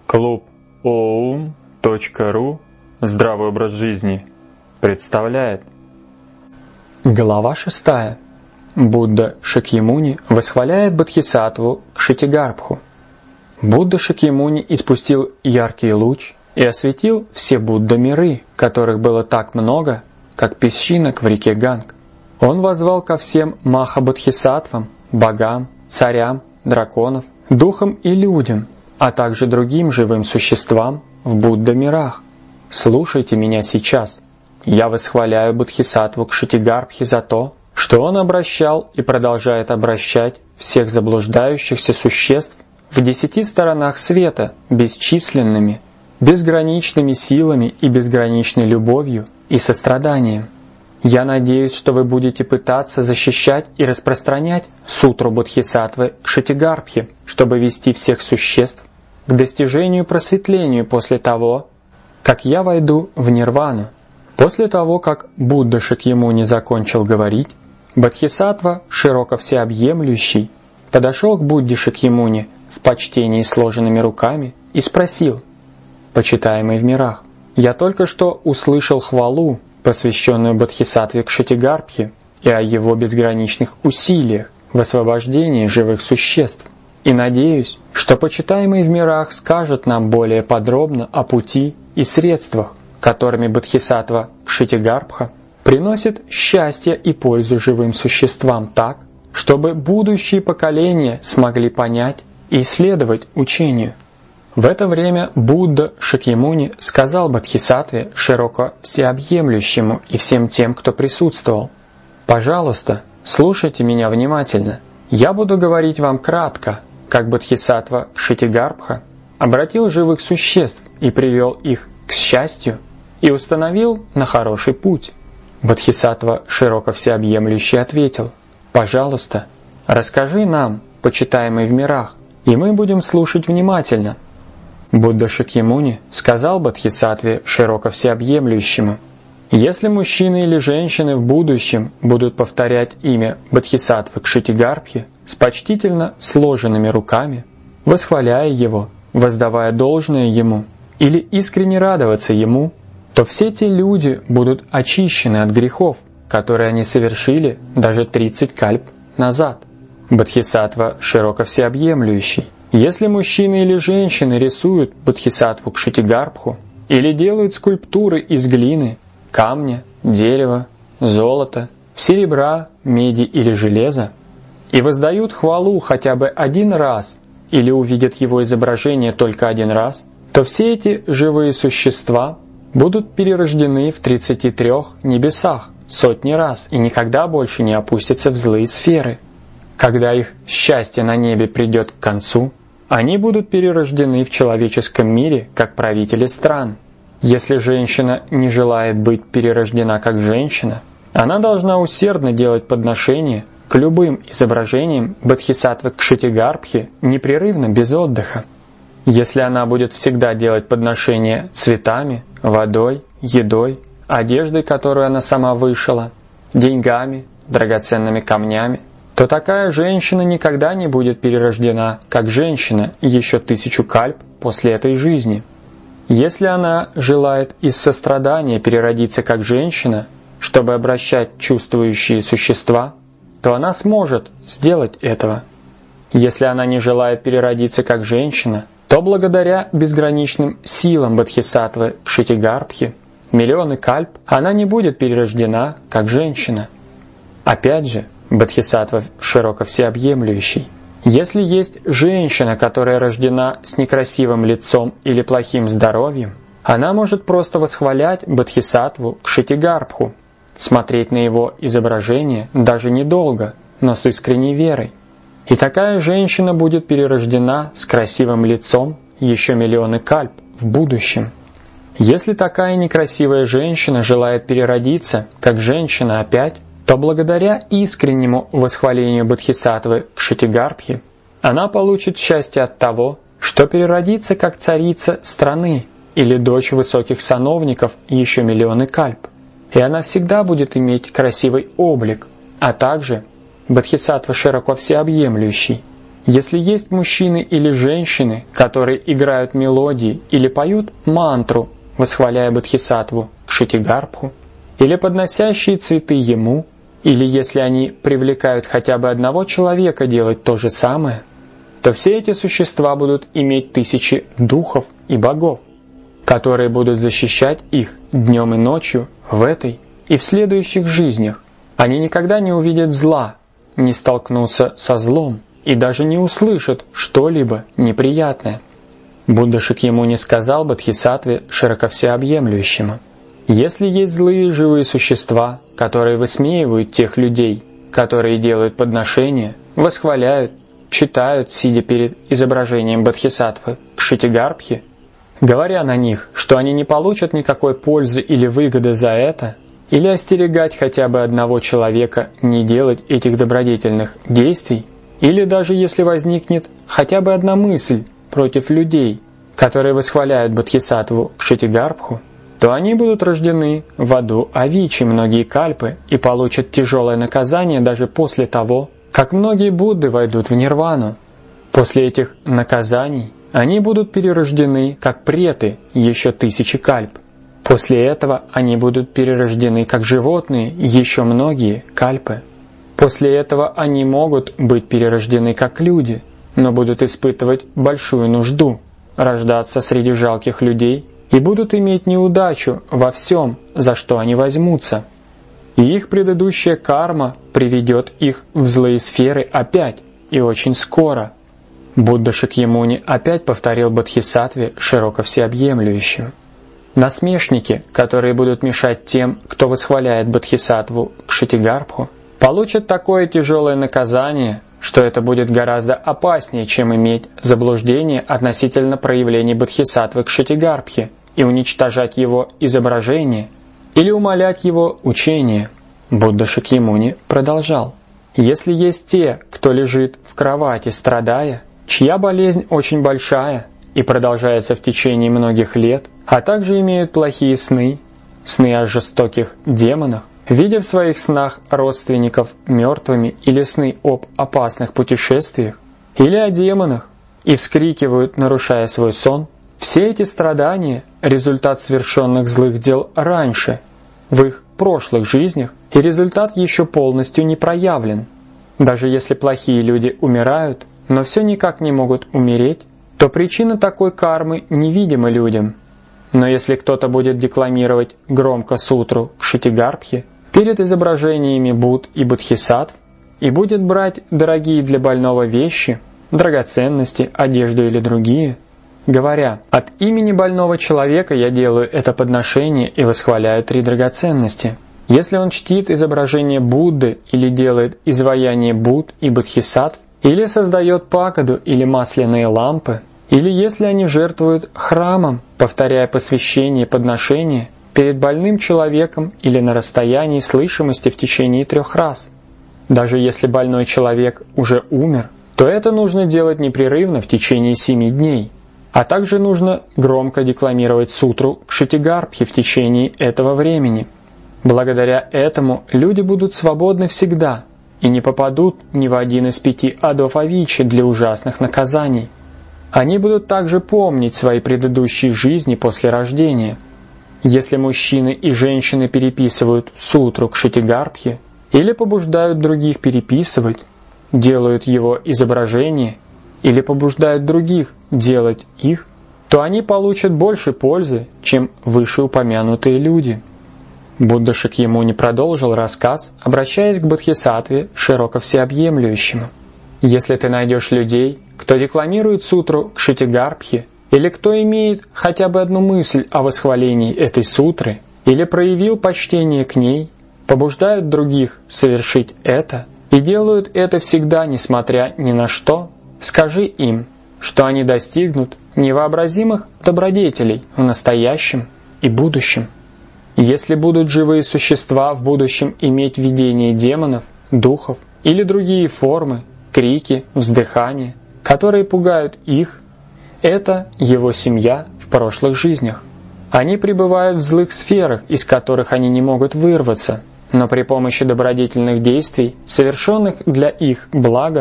Клуб oum.ru «Здравый образ жизни» представляет. Глава 6. Будда Шакьямуни восхваляет Бодхисаттву Кшитигарбху. Будда Шакьямуни испустил яркий луч и осветил все Будда-миры, которых было так много, как песчинок в реке Ганг. Он воззвал ко всем Маха-бодхисаттвам, богам, царям, драконов, духам и людям, а также другим живым существам в Будда-мирах. Слушайте меня сейчас. Я восхваляю Бодхисаттву Кшитигарбхи за то, что он обращал и продолжает обращать всех заблуждающихся существ в 10 сторонах света бесчисленными, безграничными силами и безграничной любовью и состраданием. Я надеюсь, что вы будете пытаться защищать и распространять сутру Бодхисаттвы Кшитигарбхи, чтобы вести всех существ к достижению просветлению после того, как я войду в нирвану. После того, как Будда Шакьямуни закончил говорить, Бодхисаттва, широко всеобъемлющий, подошел к Будде Шакьямуни в почтении сложенными руками и спросил: «Почитаемый в мирах, я только что услышал хвалу, посвященную Бодхисаттве Кшитигарбхе и о его безграничных усилиях в освобождении живых существ, и надеюсь, что почитаемый в мирах скажет нам более подробно о пути и средствах, которыми Бодхисаттва Кшитигарбха приносит счастье и пользу живым существам так, чтобы будущие поколения смогли понять и следовать учению». В это время Будда Шакьямуни сказал Бодхисаттве, широко всеобъемлющему, и всем тем, кто присутствовал: «Пожалуйста, слушайте меня внимательно. Я буду говорить вам кратко, как Бодхисаттва Кшитигарбха обратил живых существ и привел их к счастью и установил на хороший путь». Бодхисаттва, широко всеобъемлющий, ответил: «Пожалуйста, расскажи нам, почитаемый в мирах, и мы будем слушать внимательно». Будда Шакьямуни сказал Бодхисаттве, широко всеобъемлющему: «Если мужчины или женщины в будущем будут повторять имя Бодхисаттвы Кшитигарбхи с почтительно сложенными руками, восхваляя его, воздавая должное ему или искренне радоваться ему, то все те люди будут очищены от грехов, которые они совершили даже 30 кальп назад». Бодхисаттва, широко всеобъемлющий: «Если мужчины или женщины рисуют Бодхисаттву Кшитигарбху или делают скульптуры из глины, камня, дерева, золота, серебра, меди или железа и воздают хвалу хотя бы один раз или увидят его изображение только один раз, то все эти живые существа будут перерождены в 33 небесах сотни раз и никогда больше не опустятся в злые сферы. Когда их счастье на небе придет к концу, они будут перерождены в человеческом мире как правители стран. Если женщина не желает быть перерождена как женщина, она должна усердно делать подношения к любым изображениям Бодхисаттвы Кшитигарбхи непрерывно, без отдыха. Если она будет всегда делать подношения цветами, водой, едой, одеждой, которую она сама вышила, деньгами, драгоценными камнями, то такая женщина никогда не будет перерождена как женщина еще 1000 кальп после этой жизни. Если она желает из сострадания переродиться как женщина, чтобы обращать чувствующие существа, то она сможет сделать этого. Если она не желает переродиться как женщина, то благодаря безграничным силам Бодхисаттвы Кшитигарбхи миллионы кальп она не будет перерождена как женщина. Опять же, Бодхисаттва, широко всеобъемлющий: если есть женщина, которая рождена с некрасивым лицом или плохим здоровьем, она может просто восхвалять Бодхисаттву Кшитигарбху, смотреть на его изображение даже недолго, но с искренней верой. И такая женщина будет перерождена с красивым лицом еще миллионы кальп в будущем. Если такая некрасивая женщина желает переродиться как женщина опять, то благодаря искреннему восхвалению Бодхисаттвы Кшитигарбхи она получит счастье от того, что переродится как царица страны или дочь высоких сановников еще миллионы кальп, и она всегда будет иметь красивый облик, а также Бодхисаттва, широко всеобъемлющий: Если есть мужчины или женщины, которые играют мелодии или поют мантру, восхваляя Бодхисаттву Кшитигарбху, или подносящие цветы ему, или если они привлекают хотя бы одного человека делать то же самое, то все эти существа будут иметь тысячи духов и богов, которые будут защищать их днем и ночью в этой и в следующих жизнях. Они никогда не увидят зла, не столкнутся со злом и даже не услышат что-либо неприятное. Будда Шакьямуни сказал Бодхисаттве Широковсеобъемлющему: «Если есть злые живые существа, которые высмеивают тех людей, которые делают подношения, восхваляют, читают, сидя перед изображением Бодхисаттвы Кшитигарбхи, говоря на них, что они не получат никакой пользы или выгоды за это, или остерегать хотя бы одного человека не делать этих добродетельных действий, или даже если возникнет хотя бы одна мысль против людей, которые восхваляют Бодхисаттву Кшитигарбху, то они будут рождены в аду Авичи многие кальпы и получат тяжелое наказание даже после того, как многие Будды войдут в нирвану. После этих наказаний они будут перерождены как преты еще 1000 кальп. После этого они будут перерождены как животные еще многие кальпы. После этого они могут быть перерождены как люди, но будут испытывать большую нужду, рождаться среди жалких людей и будут иметь неудачу во всем, за что они возьмутся. И их предыдущая карма приведет их в злые сферы опять и очень скоро. Будда Шакьямуни опять повторил Бодхисаттве широко всеобъемлющему: насмешники, которые будут мешать тем, кто восхваляет Бодхисаттву Кшитигарбху, получат такое тяжелое наказание, что это будет гораздо опаснее, чем иметь заблуждение относительно проявлений Бодхисаттвы Кшитигарбхи и уничтожать его изображение или умалять его учение. Будда Шакьямуни продолжал: если есть те, кто лежит в кровати, страдая, чья болезнь очень большая и продолжается в течение многих лет, а также имеют плохие сны, сны о жестоких демонах, видя в своих снах родственников мертвыми или сны об опасных путешествиях, или о демонах, и вскрикивают, нарушая свой сон, все эти страдания – результат совершенных злых дел раньше, в их прошлых жизнях, и результат еще полностью не проявлен. Даже если плохие люди умирают, но все никак не могут умереть, то причина такой кармы невидима людям. Но если кто-то будет декламировать громко сутру Кшитигарбхи перед изображениями Будд и Бодхисаттв и будет брать дорогие для больного вещи, драгоценности, одежду или другие, говоря: «От имени больного человека я делаю это подношение и восхваляю 3 драгоценности». Если он чтит изображение Будды или делает изваяние Будд и Бодхисаттв, или создает пагоду или масляные лампы, или если они жертвуют храмом, повторяя посвящение и подношение перед больным человеком или на расстоянии слышимости в течение 3 раз. Даже если больной человек уже умер, то это нужно делать непрерывно в течение 7 дней. А также нужно громко декламировать сутру Кшитигарбхи в течение этого времени. Благодаря этому люди будут свободны всегда и не попадут ни в один из 5 адов Авичи для ужасных наказаний. Они будут также помнить свои предыдущие жизни после рождения. Если мужчины и женщины переписывают сутру Кшитигарбхи или побуждают других переписывать, делают его изображение или побуждают других делать их, то они получат больше пользы, чем вышеупомянутые люди. Будда Шакьямуни продолжил рассказ, обращаясь к Бодхисаттве широко всеобъемлющему. Если ты найдешь людей, кто декламирует сутру Кшитигарбхи, или кто имеет хотя бы одну мысль о восхвалении этой сутры, или проявил почтение к ней, побуждают других совершить это и делают это всегда, несмотря ни на что, скажи им, что они достигнут невообразимых добродетелей в настоящем и будущем. Если будут живые существа в будущем иметь видение демонов, духов или другие формы, крики, вздыхания, которые пугают их, это его семья в прошлых жизнях. Они пребывают в злых сферах, из которых они не могут вырваться, но при помощи добродетельных действий, совершенных для их блага,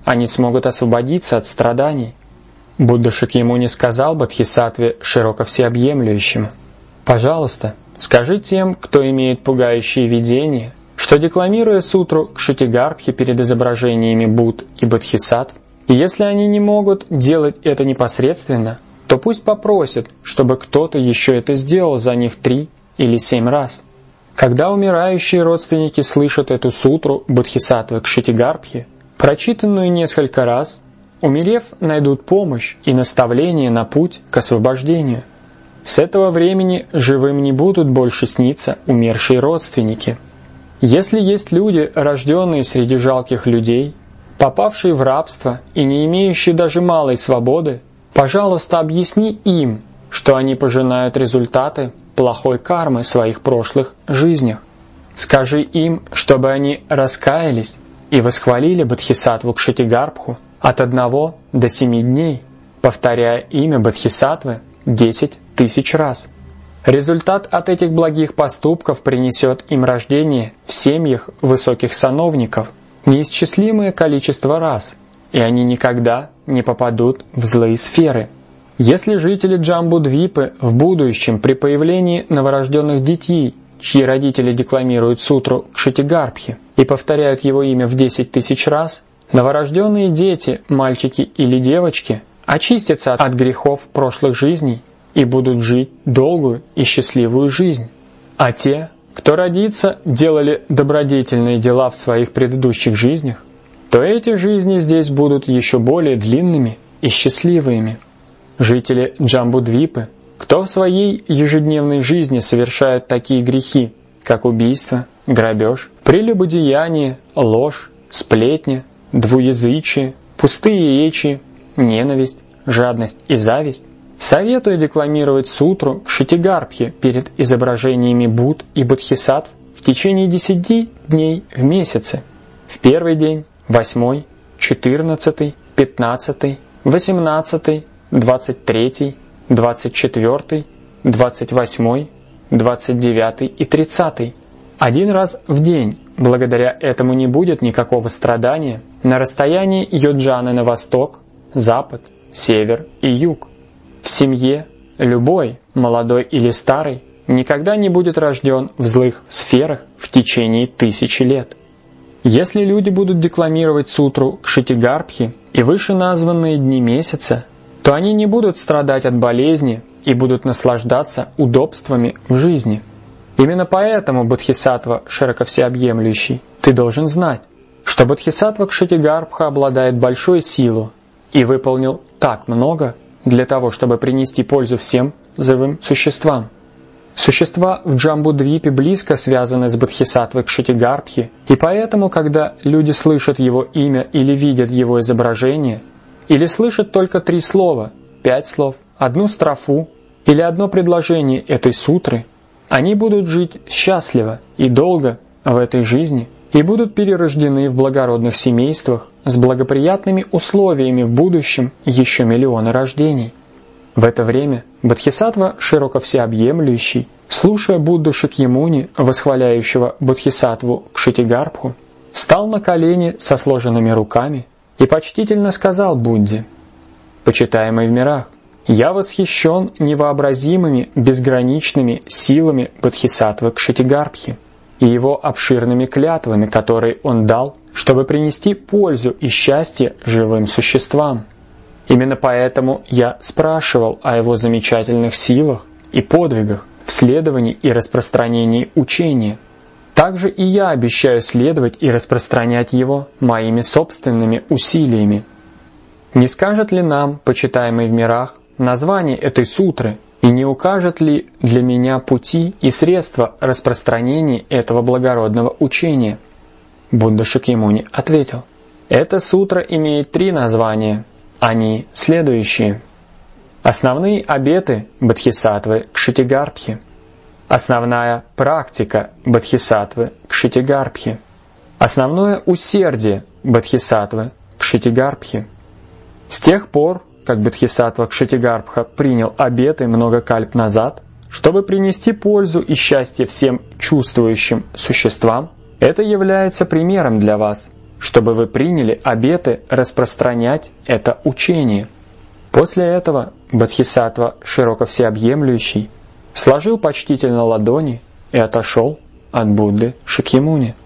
они смогут освободиться от страданий. Будда Шакьямуни сказал Бодхисаттве широко всеобъемлющему: «Пожалуйста, скажи тем, кто имеет пугающие видения, что, декламируя сутру Кшитигарбхи перед изображениями Будд и Бодхисаттв, и если они не могут делать это непосредственно, то пусть попросят, чтобы кто-то еще это сделал за них 3 или 7 раз». Когда умирающие родственники слышат эту сутру Бодхисаттвы Кшитигарбхи, прочитанную несколько раз, умерев, найдут помощь и наставление на путь к освобождению. С этого времени живым не будут больше сниться умершие родственники. Если есть люди, рожденные среди жалких людей, попавшие в рабство и не имеющие даже малой свободы, пожалуйста, объясни им, что они пожинают результаты плохой кармы в своих прошлых жизнях. Скажи им, чтобы они раскаялись и восхвалили Бодхисаттву Кшитигарбху от 1 до 7 дней, повторяя имя Бодхисаттвы 10 000 раз. Результат от этих благих поступков принесет им рождение в семьях высоких сановников неисчислимое количество раз, и они никогда не попадут в злые сферы. Если жители Джамбудвипы в будущем при появлении новорожденных детей, чьи родители декламируют сутру Кшитигарбхи и повторяют его имя в 10 000 раз, новорожденные дети, мальчики или девочки, очистятся от грехов прошлых жизней и будут жить долгую и счастливую жизнь. А те, кто родится, делали добродетельные дела в своих предыдущих жизнях, то эти жизни здесь будут еще более длинными и счастливыми. Жители Джамбудвипы, кто в своей ежедневной жизни совершает такие грехи, как убийство, грабеж, прелюбодеяние, ложь, сплетня, двуязычие, пустые речи, ненависть, жадность и зависть, советую декламировать сутру Кшитигарбхи перед изображениями Будд и Бодхисаттв в течение 10 дней в месяце. В первый день, 8, 14, 15, 18, 23, 24, 28, 29 и 30. Один раз в день. Благодаря этому не будет никакого страдания на расстоянии йоджаны на восток, запад, север и юг. В семье любой, молодой или старый, никогда не будет рожден в злых сферах в течение 1000 лет. Если люди будут декламировать сутру Кшитигарбхи и вышеназванные дни месяца, то они не будут страдать от болезни и будут наслаждаться удобствами в жизни. Именно поэтому, Бодхисаттва широко всеобъемлющий, ты должен знать, что Бодхисаттва Кшитигарбха обладает большой силой и выполнил так много для того, чтобы принести пользу всем живым существам. Существа в Джамбудвипе близко связаны с Бодхисаттвой Кшитигарбхи, и поэтому, когда люди слышат его имя или видят его изображение, или слышат только 3 слова, 5 слов, 1 строфу или 1 предложение этой сутры, они будут жить счастливо и долго в этой жизни и будут перерождены в благородных семействах с благоприятными условиями в будущем еще миллионы рождений. В это время Бодхисаттва широко всеобъемлющий, слушая Будду Шакьямуни, восхваляющего Бодхисаттву Кшитигарбху, стал на колени со сложенными руками и почтительно сказал Будде: «Почитаемый в мирах, я восхищен невообразимыми безграничными силами Бодхисаттвы Кшитигарбхи и его обширными клятвами, которые он дал, чтобы принести пользу и счастье живым существам. Именно поэтому я спрашивал о его замечательных силах и подвигах в следовании и распространении учения. Также и я обещаю следовать и распространять его моими собственными усилиями. Не скажет ли нам, почитаемый в мирах, название этой сутры, и не укажет ли для меня пути и средства распространения этого благородного учения?» Будда Шакьямуни ответил: «Эта сутра имеет 3 названия. Они следующие. Основные обеты Бодхисаттвы Кшитигарбхи, основная практика Бодхисаттвы Кшитигарбхи, основное усердие Бодхисаттвы Кшитигарбхи. С тех пор, как Бодхисаттва Кшитигарбха принял обеты много кальп назад, чтобы принести пользу и счастье всем чувствующим существам, это является примером для вас, чтобы вы приняли обеты распространять это учение». После этого Бодхисаттва широко всеобъемлющий сложил почтительно ладони и отошел от Будды Шакьямуни.